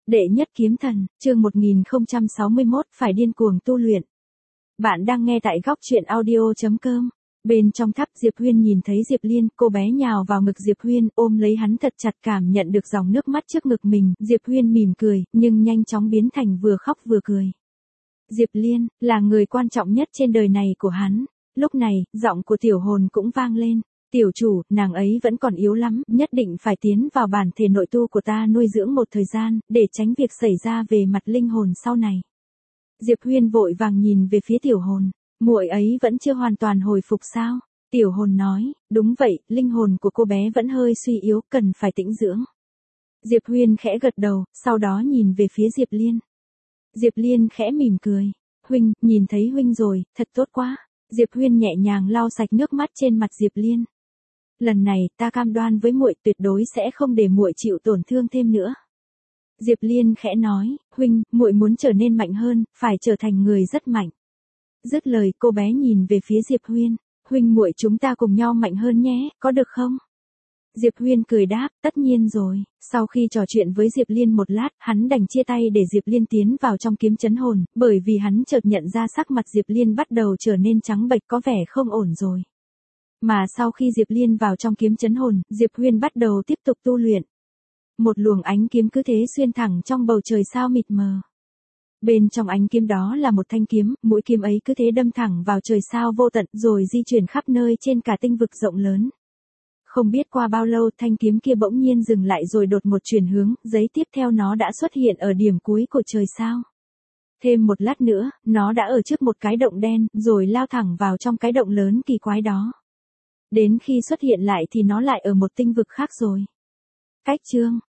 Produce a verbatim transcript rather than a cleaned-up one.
Đệ nhất kiếm thần, chương một nghìn không trăm sáu mươi mốt, phải điên cuồng tu luyện. Bạn đang nghe tại góc truyện audio chấm com. Bên trong tháp Diệp Huyên nhìn thấy Diệp Liên, cô bé nhào vào ngực Diệp Huyên, ôm lấy hắn thật chặt, cảm nhận được dòng nước mắt trước ngực mình. Diệp Huyên mỉm cười, nhưng nhanh chóng biến thành vừa khóc vừa cười. Diệp Liên, là người quan trọng nhất trên đời này của hắn. Lúc này, giọng của tiểu hồn cũng vang lên. Tiểu chủ, nàng ấy vẫn còn yếu lắm, nhất định phải tiến vào bản thể nội tu của ta nuôi dưỡng một thời gian, để tránh việc xảy ra về mặt linh hồn sau này. Diệp Huyên vội vàng nhìn về phía tiểu hồn, muội ấy vẫn chưa hoàn toàn hồi phục sao? Tiểu hồn nói, đúng vậy, linh hồn của cô bé vẫn hơi suy yếu, cần phải tĩnh dưỡng. Diệp Huyên khẽ gật đầu, sau đó nhìn về phía Diệp Liên. Diệp Liên khẽ mỉm cười, huynh, nhìn thấy huynh rồi, thật tốt quá. Diệp Huyên nhẹ nhàng lau sạch nước mắt trên mặt Diệp Liên. Lần này, ta cam đoan với muội tuyệt đối sẽ không để muội chịu tổn thương thêm nữa. Diệp Liên khẽ nói, huynh, muội muốn trở nên mạnh hơn, phải trở thành người rất mạnh. Dứt lời, cô bé nhìn về phía Diệp Huyên, huynh muội chúng ta cùng nhau mạnh hơn nhé, có được không? Diệp Huyên cười đáp, tất nhiên rồi. Sau khi trò chuyện với Diệp Liên một lát, hắn đành chia tay để Diệp Liên tiến vào trong kiếm chấn hồn, bởi vì hắn chợt nhận ra sắc mặt Diệp Liên bắt đầu trở nên trắng bệch, có vẻ không ổn rồi. Mà sau khi Diệp Liên vào trong kiếm chấn hồn, Diệp Huyên bắt đầu tiếp tục tu luyện. Một luồng ánh kiếm cứ thế xuyên thẳng trong bầu trời sao mịt mờ. Bên trong ánh kiếm đó là một thanh kiếm, mũi kiếm ấy cứ thế đâm thẳng vào trời sao vô tận, rồi di chuyển khắp nơi trên cả tinh vực rộng lớn. Không biết qua bao lâu, thanh kiếm kia bỗng nhiên dừng lại rồi đột một chuyển hướng, giây tiếp theo nó đã xuất hiện ở điểm cuối của trời sao. Thêm một lát nữa, nó đã ở trước một cái động đen, rồi lao thẳng vào trong cái động lớn kỳ quái đó. Đến khi xuất hiện lại thì nó lại ở một tinh vực khác rồi. Cách chương